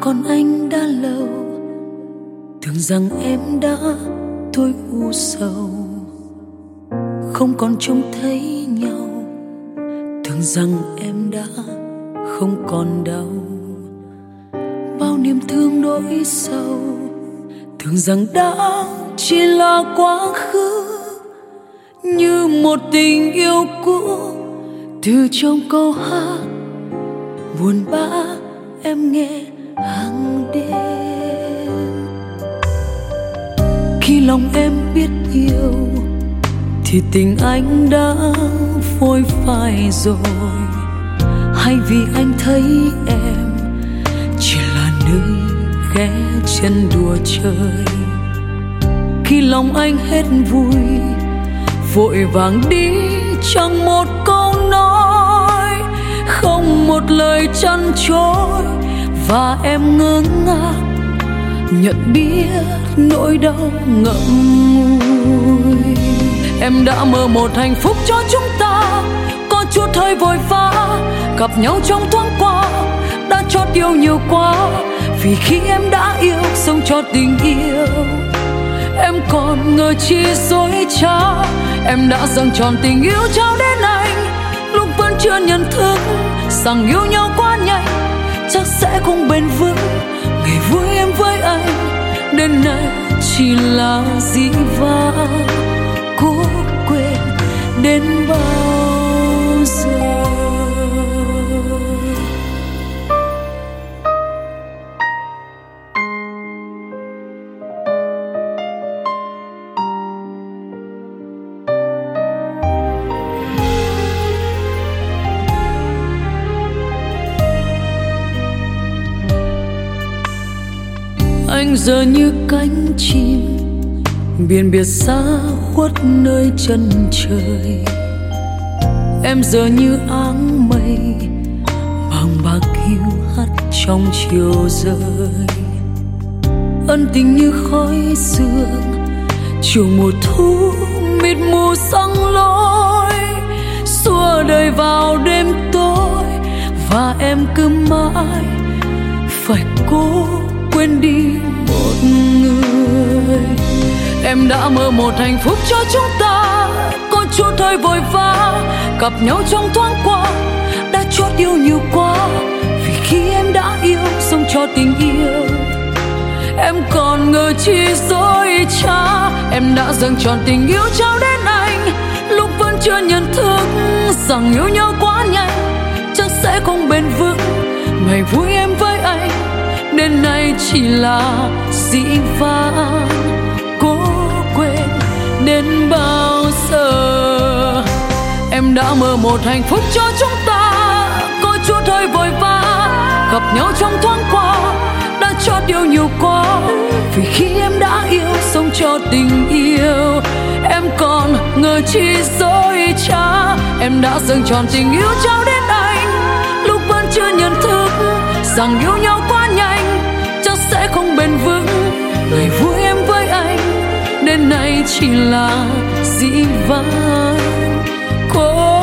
còn anh đã lâu, tưởng rằng em đã thôi u sầu, không còn trông thấy nhau, tưởng rằng em đã không còn đau. Bao niềm thương nỗi sâu, tưởng rằng đã chỉ là quá khứ, như một tình yêu cũ từ trong câu hát buồn bã em nghe hàng đêm. Khi lòng em biết yêu thì tình anh đã phôi phai rồi, hay vì anh thấy em chỉ là nơi ghé chân đùa chơi. Khi lòng anh hết vui, vội vàng đi chẳng một câu nói, không một lời chăn chối, và em ngơ ngác nhận biết nỗi đau ngậm ngùi. Em đã mơ một hạnh phúc cho chúng ta, có chút hơi vội vã, gặp nhau trong thoáng qua, đã chót yêu nhiều quá. Vì khi em đã yêu, sống cho tình yêu, em còn ngờ chi dối trá. Em đã dâng tròn tình yêu trao đến anh, lúc vẫn chưa nhận thức rằng yêu nhau quá nhanh chắc sẽ không bền vững. Ngày vui em với anh đến nay chỉ là dĩ vãng, cố quên đến bao giờ. Anh giờ như cánh chim biển biệt xa khuất nơi chân trời, em giờ như áng mây bằng bạc hiu hắt trong chiều rơi. Ân tình như khói sương chiều mùa thu mịt mù sông lối, xua đời vào đêm tối, và em cứ mãi phải cố quên đi một người. Em đã mơ một hạnh phúc cho chúng ta, có chút hơi vội vã, gặp nhau trong thoáng qua, đã chót yêu nhiều quá. Vì khi em đã yêu, sống cho tình yêu, em còn ngờ chi dối trá. Em đã dâng tròn tình yêu trao đến anh, lúc vẫn chưa nhận thức rằng yêu nhau quá nhanh chắc sẽ không bền vững. Ngày vui em với anh đến nay chỉ là dĩ vãng, cố quên đến bao giờ. Em đã mơ một hạnh phúc cho chúng ta, có chút hơi vội vã, gặp nhau trong thoáng qua, đã chót yêu nhiều quá. Vì khi em đã yêu, sống cho tình yêu, em còn ngờ chi dối trá. Em đã dâng tròn tình yêu trao đến anh, lúc vẫn chưa nhận thức rằng yêu nhau quá nhanh chắc sẽ không bền vững. Ngày vui em với anh đến nay chỉ là dĩ vãng,